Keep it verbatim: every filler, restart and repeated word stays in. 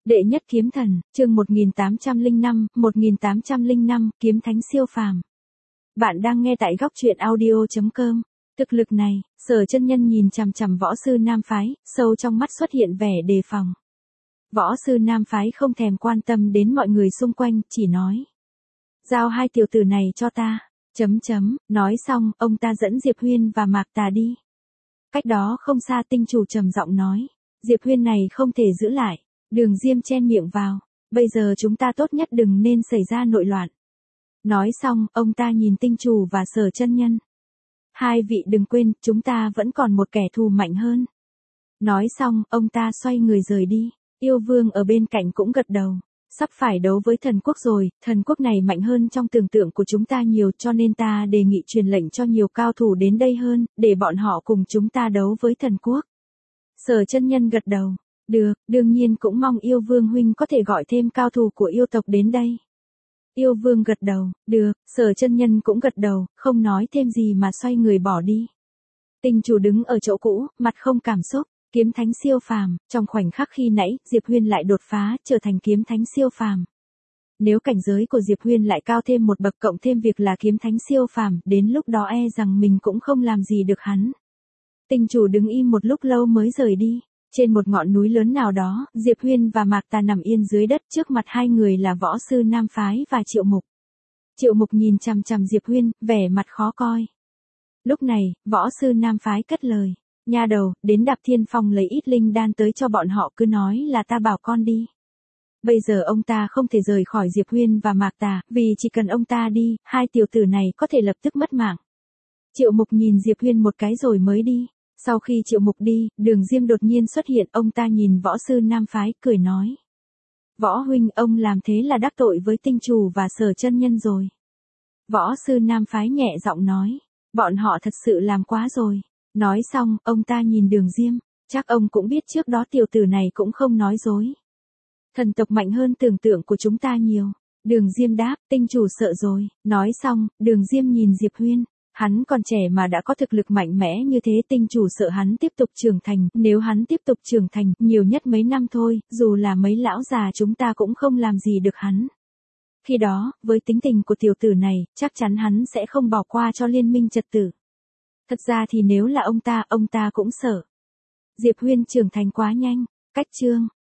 Đệ nhất kiếm thần, chương một nghìn tám trăm lẻ năm, một nghìn tám trăm lẻ năm, kiếm thánh siêu phàm. Bạn đang nghe tại góc truyện audio chấm com. Thực lực này, Sở Chân Nhân nhìn chằm chằm võ sư nam phái, sâu trong mắt xuất hiện vẻ đề phòng. Võ sư nam phái không thèm quan tâm đến mọi người xung quanh, chỉ nói: "Giao hai tiểu tử này cho ta." Chấm chấm, nói xong, ông ta dẫn Diệp Huyên và Mạc Tà đi. Cách đó không xa Tinh chủ trầm giọng nói: "Diệp Huyên này không thể giữ lại." Đường Diêm chen miệng vào: "Bây giờ chúng ta tốt nhất đừng nên xảy ra nội loạn." Nói xong, ông ta nhìn Tinh chủ và Sở Chân Nhân: "Hai vị đừng quên, chúng ta vẫn còn một kẻ thù mạnh hơn." Nói xong, ông ta xoay người rời đi. Yêu Vương ở bên cạnh cũng gật đầu: "Sắp phải đấu với thần quốc rồi, thần quốc này mạnh hơn trong tưởng tượng của chúng ta nhiều, cho nên ta đề nghị truyền lệnh cho nhiều cao thủ đến đây hơn, để bọn họ cùng chúng ta đấu với thần quốc." Sở Chân Nhân gật đầu: "Được, đương nhiên cũng mong Yêu Vương huynh có thể gọi thêm cao thủ của yêu tộc đến đây." Yêu Vương gật đầu: "Được." Sở Chân Nhân cũng gật đầu, không nói thêm gì mà xoay người bỏ đi. Tinh chủ đứng ở chỗ cũ, mặt không cảm xúc. Kiếm thánh siêu phàm, trong khoảnh khắc khi nãy, Diệp Huyên lại đột phá, trở thành kiếm thánh siêu phàm. Nếu cảnh giới của Diệp Huyên lại cao thêm một bậc cộng thêm việc là kiếm thánh siêu phàm, đến lúc đó e rằng mình cũng không làm gì được hắn. Tinh chủ đứng im một lúc lâu mới rời đi. Trên một ngọn núi lớn nào đó, Diệp Huyên và Mạc Tà nằm yên dưới đất, trước mặt hai người là võ sư nam phái và Triệu Mục. Triệu Mục nhìn chằm chằm Diệp Huyên, vẻ mặt khó coi. Lúc này, võ sư nam phái cất lời: "Nha đầu, đến Đạp Thiên Phong lấy ít linh đan tới cho bọn họ, cứ nói là ta bảo con đi." Bây giờ ông ta không thể rời khỏi Diệp Huyên và Mạc Tà, vì chỉ cần ông ta đi, hai tiểu tử này có thể lập tức mất mạng. Triệu Mục nhìn Diệp Huyên một cái rồi mới đi. Sau khi Triệu Mục đi, Đường Diêm đột nhiên xuất hiện, ông ta nhìn võ sư nam phái, cười nói: "Võ huynh, ông làm thế là đắc tội với Tinh chủ và Sở Chân Nhân rồi." Võ sư nam phái nhẹ giọng nói: "Bọn họ thật sự làm quá rồi." Nói xong, ông ta nhìn Đường Diêm: "Chắc ông cũng biết trước đó tiểu tử này cũng không nói dối. Thần tộc mạnh hơn tưởng tượng của chúng ta nhiều." Đường Diêm đáp: "Tinh chủ sợ rồi." Nói xong, Đường Diêm nhìn Diệp Huyên: "Hắn còn trẻ mà đã có thực lực mạnh mẽ như thế, tinh chủ sợ hắn tiếp tục trưởng thành, nếu hắn tiếp tục trưởng thành, nhiều nhất mấy năm thôi, dù là mấy lão già chúng ta cũng không làm gì được hắn. Khi đó, với tính tình của tiểu tử này, chắc chắn hắn sẽ không bỏ qua cho liên minh trật tự." Thật ra thì nếu là ông ta, ông ta cũng sợ. Diệp Huyên trưởng thành quá nhanh. Cách chương